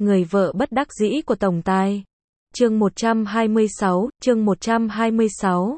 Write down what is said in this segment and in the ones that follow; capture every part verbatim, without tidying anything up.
Người vợ bất đắc dĩ của tổng tài. Chương một trăm hai mươi sáu, chương một trăm hai mươi sáu.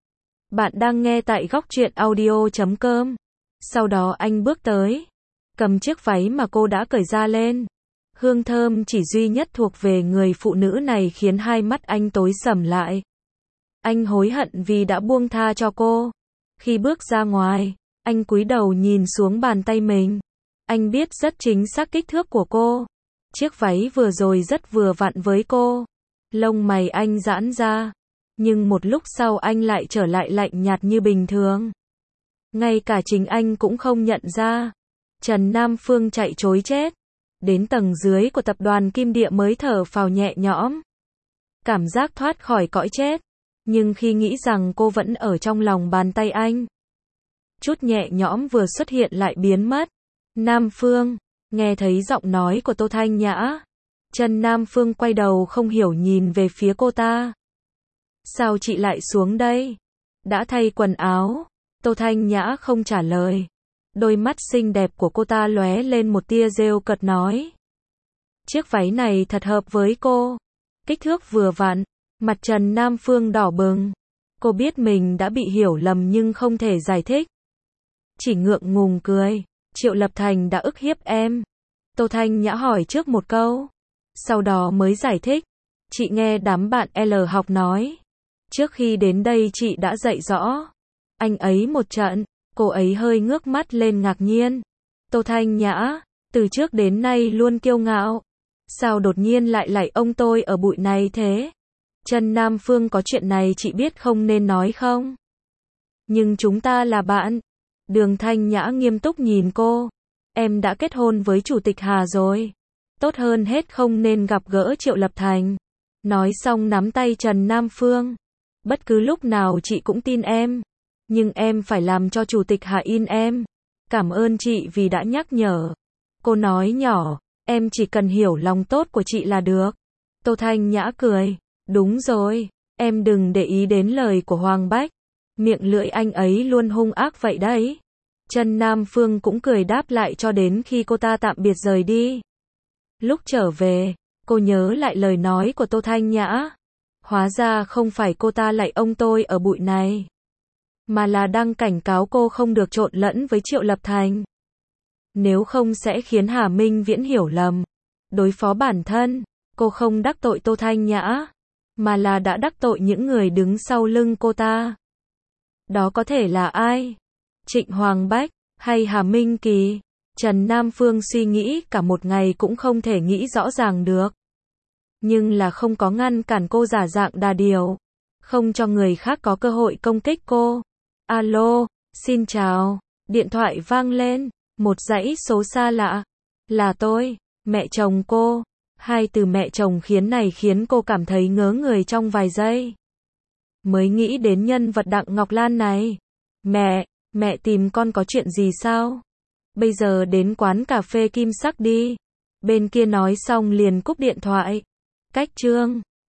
Bạn đang nghe tại góc truyện audio chấm com. Sau đó anh bước tới, cầm chiếc váy mà cô đã cởi ra lên. Hương thơm chỉ duy nhất thuộc về người phụ nữ này khiến hai mắt anh tối sầm lại. Anh hối hận vì đã buông tha cho cô. Khi bước ra ngoài, anh cúi đầu nhìn xuống bàn tay mình. Anh biết rất chính xác kích thước của cô. Chiếc váy vừa rồi rất vừa vặn với cô. Lông mày anh giãn ra. Nhưng một lúc sau anh lại trở lại lạnh nhạt như bình thường. Ngay cả chính anh cũng không nhận ra. Trần Nam Phương chạy trối chết. Đến tầng dưới của tập đoàn Kim Địa mới thở phào nhẹ nhõm. Cảm giác thoát khỏi cõi chết. Nhưng khi nghĩ rằng cô vẫn ở trong lòng bàn tay anh, chút nhẹ nhõm vừa xuất hiện lại biến mất. Nam Phương, nghe thấy giọng nói của Tô Thanh Nhã. Trần Nam Phương quay đầu không hiểu nhìn về phía cô ta. Sao chị lại xuống đây? Đã thay quần áo. Tô Thanh Nhã không trả lời. Đôi mắt xinh đẹp của cô ta lóe lên một tia rêu cợt nói. Chiếc váy này thật hợp với cô. Kích thước vừa vặn. Mặt Trần Nam Phương đỏ bừng. Cô biết mình đã bị hiểu lầm nhưng không thể giải thích. Chỉ ngượng ngùng cười. Triệu Lập Thành đã ức hiếp em. Tô Thanh Nhã hỏi trước một câu. Sau đó mới giải thích. Chị nghe đám bạn L học nói. Trước khi đến đây chị đã dạy rõ anh ấy một trận. Cô ấy hơi ngước mắt lên ngạc nhiên. Tô Thanh Nhã, từ trước đến nay luôn kiêu ngạo. Sao đột nhiên lại lạy ông tôi ở bụi này thế? Trần Nam Phương có chuyện này chị biết không nên nói không? Nhưng chúng ta là bạn. Đường Thanh Nhã nghiêm túc nhìn cô. Em đã kết hôn với Chủ tịch Hà rồi. Tốt hơn hết không nên gặp gỡ Triệu Lập Thành. Nói xong nắm tay Trần Nam Phương. Bất cứ lúc nào chị cũng tin em. Nhưng em phải làm cho Chủ tịch Hà in em. Cảm ơn chị vì đã nhắc nhở. Cô nói nhỏ, em chỉ cần hiểu lòng tốt của chị là được. Tô Thanh Nhã cười. Đúng rồi, em đừng để ý đến lời của Hoàng Bách. Miệng lưỡi anh ấy luôn hung ác vậy đấy. Trần Nam Phương cũng cười đáp lại cho đến khi cô ta tạm biệt rời đi. Lúc trở về, cô nhớ lại lời nói của Tô Thanh Nhã. Hóa ra không phải cô ta lạy ông tôi ở bụi này, mà là đang cảnh cáo cô không được trộn lẫn với Triệu Lập Thành. Nếu không sẽ khiến Hà Minh Viễn hiểu lầm. Đối phó bản thân, cô không đắc tội Tô Thanh Nhã, mà là đã đắc tội những người đứng sau lưng cô ta. Đó có thể là ai? Trịnh Hoàng Bách, hay Hà Minh Kỳ? Trần Nam Phương suy nghĩ cả một ngày cũng không thể nghĩ rõ ràng được. Nhưng là không có ngăn cản cô giả dạng đà điểu. Không cho người khác có cơ hội công kích cô. Alo, xin chào. Điện thoại vang lên. Một dãy số xa lạ. Là tôi, mẹ chồng cô. Hai từ mẹ chồng khiến này khiến cô cảm thấy ngớ người trong vài giây. Mới nghĩ đến nhân vật Đặng Ngọc Lan này. Mẹ, mẹ tìm con có chuyện gì sao? Bây giờ đến quán cà phê Kim Sắc đi. Bên kia nói xong liền cúp điện thoại. Cách chương